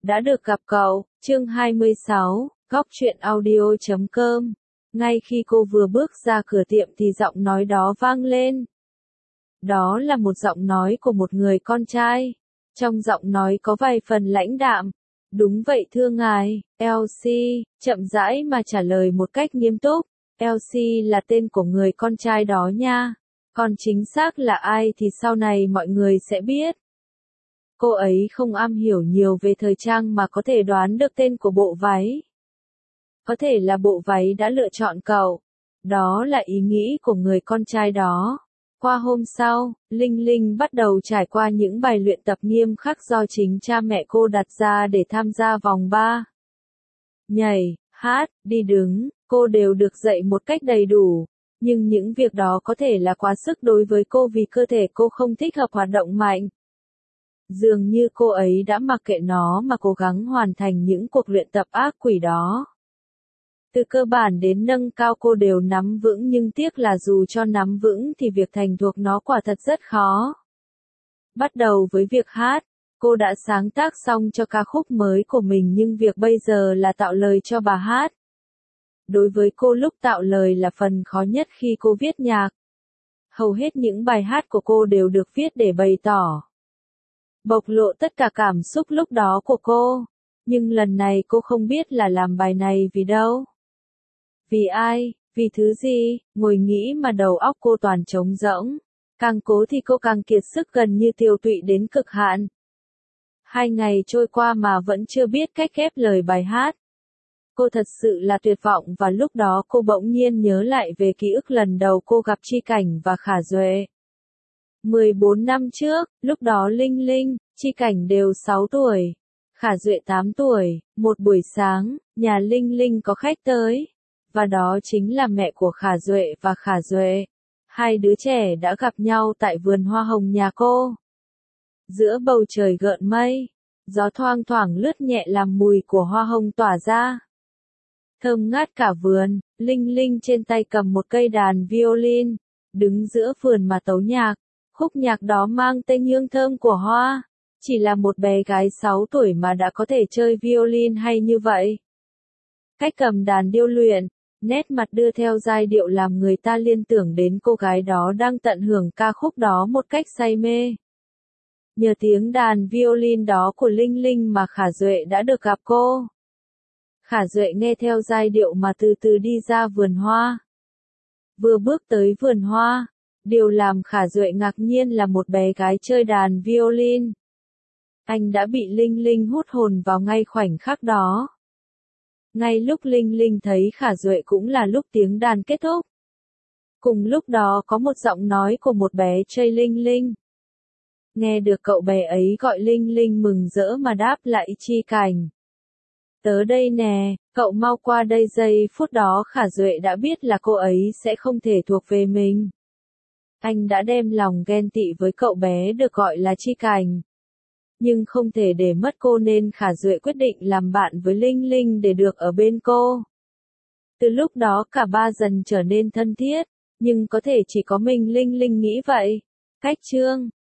Đã được gặp cậu, chương 26, góc truyện audio.com. Ngay khi cô vừa bước ra cửa tiệm thì giọng nói đó vang lên. Đó là một giọng nói của một người con trai. Trong giọng nói có vài phần lãnh đạm. Đúng vậy thưa ngài, Elsie, chậm rãi mà trả lời một cách nghiêm túc. Elsie là tên của người con trai đó nha. Còn chính xác là ai thì sau này mọi người sẽ biết. Cô ấy không am hiểu nhiều về thời trang mà có thể đoán được tên của bộ váy. Có thể là bộ váy đã lựa chọn cậu. Đó là ý nghĩ của người con trai đó. Qua hôm sau, Linh Linh bắt đầu trải qua những bài luyện tập nghiêm khắc do chính cha mẹ cô đặt ra để tham gia vòng 3. Nhảy, hát, đi đứng, cô đều được dạy một cách đầy đủ. Nhưng những việc đó có thể là quá sức đối với cô vì cơ thể cô không thích hợp hoạt động mạnh. Dường như cô ấy đã mặc kệ nó mà cố gắng hoàn thành những cuộc luyện tập ác quỷ đó. Từ cơ bản đến nâng cao cô đều nắm vững nhưng tiếc là dù cho nắm vững thì việc thành thuộc nó quả thật rất khó. Bắt đầu với việc hát, cô đã sáng tác xong cho ca khúc mới của mình nhưng việc bây giờ là tạo lời cho bài hát. Đối với cô lúc tạo lời là phần khó nhất khi cô viết nhạc. Hầu hết những bài hát của cô đều được viết để bày tỏ, bộc lộ tất cả cảm xúc lúc đó của cô. Nhưng lần này cô không biết là làm bài này vì đâu. Vì ai, vì thứ gì, ngồi nghĩ mà đầu óc cô toàn trống rỗng. Càng cố thì cô càng kiệt sức gần như tiêu tụy đến cực hạn. 2 ngày trôi qua mà vẫn chưa biết cách ghép lời bài hát. Cô thật sự là tuyệt vọng và lúc đó cô bỗng nhiên nhớ lại về ký ức lần đầu cô gặp Chi Cảnh và Khả Duệ. 14 năm trước, lúc đó Linh Linh, Chi Cảnh đều 6 tuổi, Khả Duệ 8 tuổi, một buổi sáng, nhà Linh Linh có khách tới, và đó chính là mẹ của Khả Duệ và Khả Duệ. Hai đứa trẻ đã gặp nhau tại vườn hoa hồng nhà cô. Giữa bầu trời gợn mây, gió thoang thoảng lướt nhẹ làm mùi của hoa hồng tỏa ra. Thơm ngát cả vườn, Linh Linh trên tay cầm một cây đàn violin, đứng giữa vườn mà tấu nhạc. Khúc nhạc đó mang tên hương thơm của hoa. Chỉ là một bé gái 6 tuổi mà đã có thể chơi violin hay như vậy. Cách cầm đàn điêu luyện, nét mặt đưa theo giai điệu làm người ta liên tưởng đến cô gái đó đang tận hưởng ca khúc đó một cách say mê. Nhờ tiếng đàn violin đó của Linh Linh mà Khả Duệ đã được gặp cô. Khả Duệ nghe theo giai điệu mà từ từ đi ra vườn hoa. Vừa bước tới vườn hoa, điều làm Khả Duệ ngạc nhiên là một bé gái chơi đàn violin. Anh đã bị Linh Linh hút hồn vào ngay khoảnh khắc đó. Ngay lúc Linh Linh thấy Khả Duệ cũng là lúc tiếng đàn kết thúc. Cùng lúc đó có một giọng nói của một bé chơi Linh Linh. Nghe được cậu bé ấy gọi Linh Linh mừng rỡ mà đáp lại Chi Cảnh. Tớ đây nè, cậu mau qua đây. Giây phút đó Khả Duệ đã biết là cô ấy sẽ không thể thuộc về mình. Anh đã đem lòng ghen tị với cậu bé được gọi là Chi Cảnh. Nhưng không thể để mất cô nên Khả Duệ quyết định làm bạn với Linh Linh để được ở bên cô. Từ lúc đó cả ba dần trở nên thân thiết, nhưng có thể chỉ có mình Linh Linh nghĩ vậy. Cách chương